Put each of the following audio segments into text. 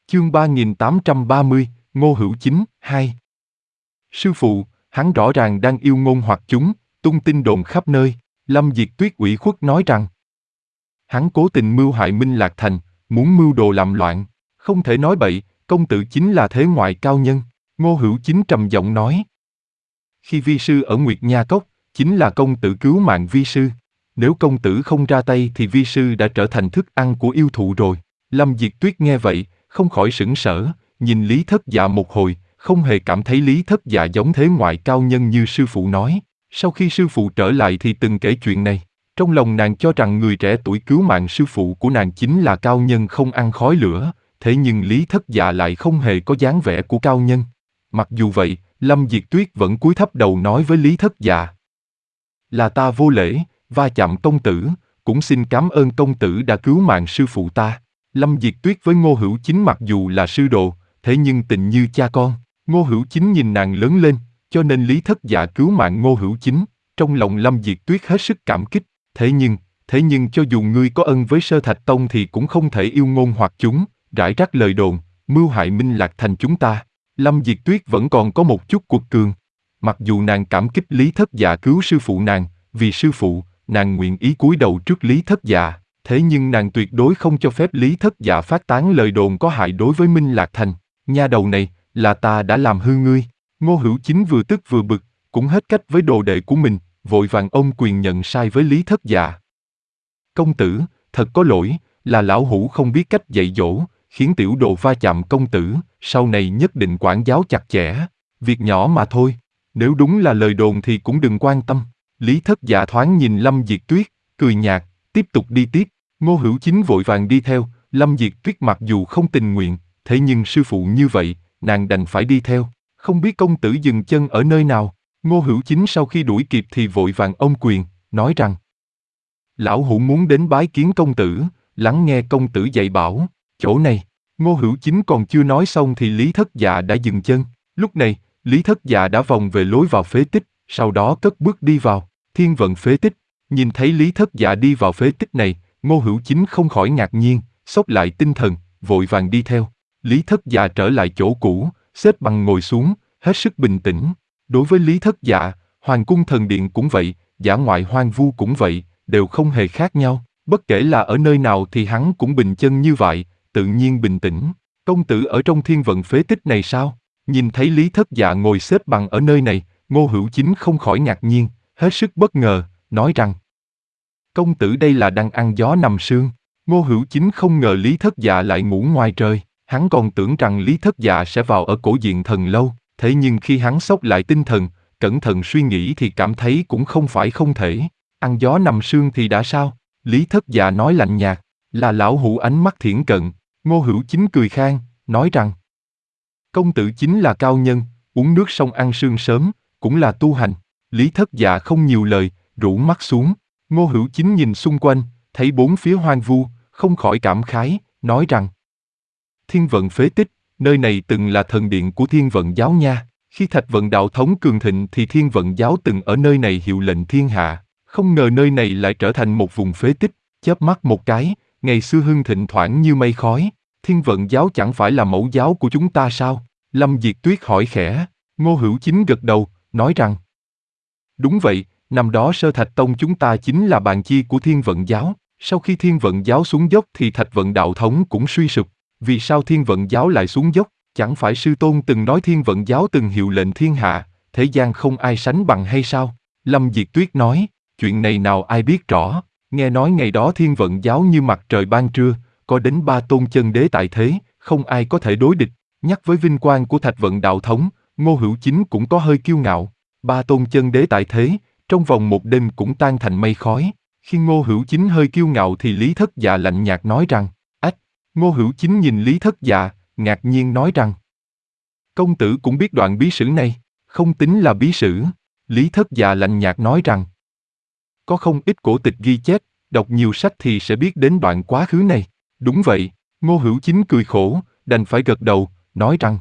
Chương 3830, Ngô Hữu Chính, 2. Sư phụ, hắn rõ ràng đang yêu ngôn hoặc chúng, tung tin đồn khắp nơi. Lâm Diệt Tuyết ủy khuất nói rằng hắn cố tình mưu hại Minh Lạc Thành, muốn mưu đồ làm loạn. Không thể nói bậy, công tử chính là thế ngoại cao nhân. Ngô Hữu Chính trầm giọng nói. Khi vi sư ở Nguyệt Nha Cốc, chính là công tử cứu mạng vi sư. Nếu công tử không ra tay thì vi sư đã trở thành thức ăn của yêu thụ rồi. Lâm Diệt Tuyết nghe vậy, không khỏi sững sờ, nhìn Lý Thất Dạ một hồi, không hề cảm thấy Lý Thất Dạ giống thế ngoại cao nhân như sư phụ nói. Sau khi sư phụ trở lại thì từng kể chuyện này. Trong lòng nàng cho rằng người trẻ tuổi cứu mạng sư phụ của nàng chính là cao nhân không ăn khói lửa, thế nhưng Lý Thất Dạ lại không hề có dáng vẻ của cao nhân. Mặc dù vậy, Lâm Diệt Tuyết vẫn cúi thấp đầu nói với Lý Thất Dạ. Là ta vô lễ, va chạm công tử, cũng xin cảm ơn công tử đã cứu mạng sư phụ ta. Lâm Diệt Tuyết với Ngô Hữu Chính mặc dù là sư đồ, thế nhưng tình như cha con. Ngô Hữu Chính nhìn nàng lớn lên, cho nên Lý Thất Dạ cứu mạng Ngô Hữu Chính. Trong lòng Lâm Diệt Tuyết hết sức cảm kích. Thế nhưng cho dù ngươi có ân với Sơ Thạch Tông thì cũng không thể yêu ngôn hoặc chúng, rải rác lời đồn, mưu hại Minh Lạc Thành chúng ta. Lâm Diệt Tuyết vẫn còn có một chút cuột cường. Mặc dù nàng cảm kích Lý Thất Dạ cứu sư phụ nàng, vì sư phụ, nàng nguyện ý cúi đầu trước Lý Thất Dạ. Thế nhưng nàng tuyệt đối không cho phép Lý Thất Dạ phát tán lời đồn có hại đối với Minh Lạc Thành. Nha đầu này, là ta đã làm hư ngươi. Ngô Hữu Chính vừa tức vừa bực, cũng hết cách với đồ đệ của mình, vội vàng ôm quyền nhận sai với Lý Thất Dạ. Công tử, thật có lỗi, là lão hủ không biết cách dạy dỗ, khiến tiểu đồ va chạm công tử, sau này nhất định quản giáo chặt chẽ. Việc nhỏ mà thôi, nếu đúng là lời đồn thì cũng đừng quan tâm. Lý Thất Dạ thoáng nhìn Lâm Diệt Tuyết, cười nhạt, tiếp tục đi tiếp. Ngô Hữu Chính vội vàng đi theo. Lâm Diệt Tuyết mặc dù không tình nguyện, thế nhưng sư phụ như vậy, nàng đành phải đi theo. Không biết công tử dừng chân ở nơi nào. Ngô Hữu Chính sau khi đuổi kịp thì vội vàng ôm quyền, nói rằng lão hủ muốn đến bái kiến công tử, lắng nghe công tử dạy bảo. Chỗ này, Ngô Hữu Chính còn chưa nói xong thì Lý Thất Dạ đã dừng chân. Lúc này, Lý Thất Dạ đã vòng về lối vào phế tích, sau đó cất bước đi vào Thiên Vận phế tích. Nhìn thấy Lý Thất Dạ đi vào phế tích này, Ngô Hữu Chính không khỏi ngạc nhiên, xốc lại tinh thần, vội vàng đi theo. Lý Thất Dạ trở lại chỗ cũ, xếp bằng ngồi xuống, hết sức bình tĩnh. Đối với Lý Thất Dạ, Hoàng cung thần điện cũng vậy, dã ngoại hoang vu cũng vậy, đều không hề khác nhau. Bất kể là ở nơi nào thì hắn cũng bình chân như vậy, tự nhiên bình tĩnh. Công tử ở trong Thiên Vận phế tích này sao? Nhìn thấy Lý Thất Dạ ngồi xếp bằng ở nơi này, Ngô Hữu Chính không khỏi ngạc nhiên, hết sức bất ngờ, nói rằng công tử đây là đang ăn gió nằm sương. Ngô Hữu Chính không ngờ Lý Thất Dạ lại ngủ ngoài trời, hắn còn tưởng rằng Lý Thất Dạ sẽ vào ở Cổ Diện Thần Lâu, thế nhưng khi hắn xốc lại tinh thần, cẩn thận suy nghĩ thì cảm thấy cũng không phải không thể. Ăn gió nằm sương thì đã sao? Lý Thất Dạ nói lạnh nhạt, là lão hủ ánh mắt thiển cận. Ngô Hữu Chính cười khang, nói rằng công tử chính là cao nhân, uống nước sông ăn sương sớm, cũng là tu hành. Lý Thất Dạ không nhiều lời, rũ mắt xuống. Ngô Hữu Chính nhìn xung quanh, thấy bốn phía hoang vu, không khỏi cảm khái, nói rằng Thiên Vận phế tích, nơi này từng là thần điện của Thiên Vận giáo nha. Khi Thạch Vận đạo thống cường thịnh thì Thiên Vận giáo từng ở nơi này hiệu lệnh thiên hạ. Không ngờ nơi này lại trở thành một vùng phế tích. Chớp mắt một cái, ngày xưa hưng thịnh thoảng như mây khói. Thiên Vận giáo chẳng phải là mẫu giáo của chúng ta sao? Lâm Diệt Tuyết hỏi khẽ. Ngô Hữu Chính gật đầu, nói rằng đúng vậy, năm đó Sơ Thạch Tông chúng ta chính là bạn chi của Thiên Vận giáo. Sau khi Thiên Vận giáo xuống dốc thì Thạch Vận đạo thống cũng suy sụp. Vì sao Thiên Vận giáo lại xuống dốc? Chẳng phải sư tôn từng nói Thiên Vận giáo từng hiệu lệnh thiên hạ, thế gian không ai sánh bằng hay sao? Lâm Diệt Tuyết nói, chuyện này nào ai biết rõ. Nghe nói ngày đó Thiên Vận giáo như mặt trời ban trưa, có đến 3 tôn chân đế tại thế, không ai có thể đối địch. Nhắc với vinh quang của Thạch Vận đạo thống, Ngô Hữu Chính cũng có hơi kiêu ngạo. 3 tôn chân đế tại thế, trong vòng một đêm cũng tan thành mây khói. Khi Ngô Hữu Chính hơi kiêu ngạo thì Lý Thất Dạ lạnh nhạt nói rằng, ách. Ngô Hữu Chính nhìn Lý Thất Dạ, ngạc nhiên nói rằng, công tử cũng biết đoạn bí sử này, không tính là bí sử. Lý Thất Dạ lạnh nhạt nói rằng, có không ít cổ tịch ghi chép, đọc nhiều sách thì sẽ biết đến đoạn quá khứ này. Đúng vậy, Ngô Hữu Chính cười khổ, đành phải gật đầu, nói rằng,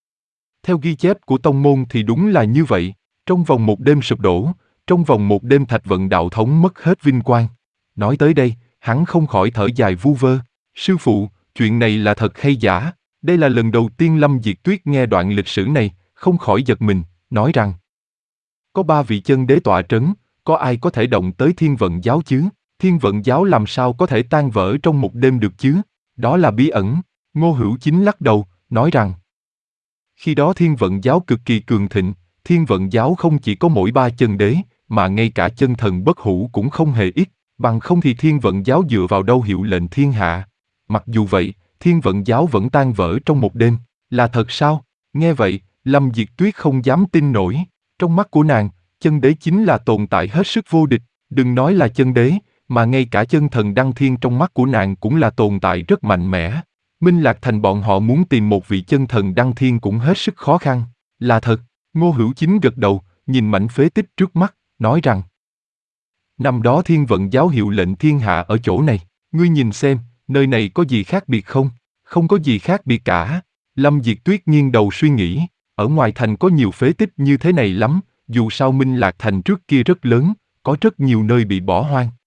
theo ghi chép của tông môn thì đúng là như vậy. Trong vòng một đêm sụp đổ, trong vòng một đêm Thạch Vận đạo thống mất hết vinh quang. Nói tới đây, hắn không khỏi thở dài vu vơ. Sư phụ, chuyện này là thật hay giả? Đây là lần đầu tiên Lâm Diệt Tuyết nghe đoạn lịch sử này, không khỏi giật mình, nói rằng: có 3 vị chân đế tọa trấn, có ai có thể động tới Thiên Vận Giáo chứ? Thiên Vận Giáo làm sao có thể tan vỡ trong một đêm được chứ? Đó là bí ẩn. Ngô Hữu Chính lắc đầu, nói rằng: khi đó Thiên Vận Giáo cực kỳ cường thịnh, Thiên Vận Giáo không chỉ có mỗi 3 chân đế, mà ngay cả chân thần bất hủ cũng không hề ít, bằng không thì Thiên Vận Giáo dựa vào đâu hiệu lệnh thiên hạ. Mặc dù vậy, Thiên Vận Giáo vẫn tan vỡ trong một đêm. Là thật sao? Nghe vậy, Lâm Diệt Tuyết không dám tin nổi. Trong mắt của nàng, chân đế chính là tồn tại hết sức vô địch, đừng nói là chân đế, mà ngay cả chân thần đăng thiên trong mắt của nàng cũng là tồn tại rất mạnh mẽ. Minh Lạc Thành bọn họ muốn tìm một vị chân thần đăng thiên cũng hết sức khó khăn. Là thật. Ngô Hữu Chính gật đầu, nhìn mảnh phế tích trước mắt, nói rằng: năm đó Thiên Vận Giáo hiệu lệnh thiên hạ ở chỗ này, ngươi nhìn xem, nơi này có gì khác biệt không? Không có gì khác biệt cả. Lâm Diệt Tuyết nghiêng đầu suy nghĩ, ở ngoài thành có nhiều phế tích như thế này lắm, dù sao Minh Lạc Thành trước kia rất lớn, có rất nhiều nơi bị bỏ hoang,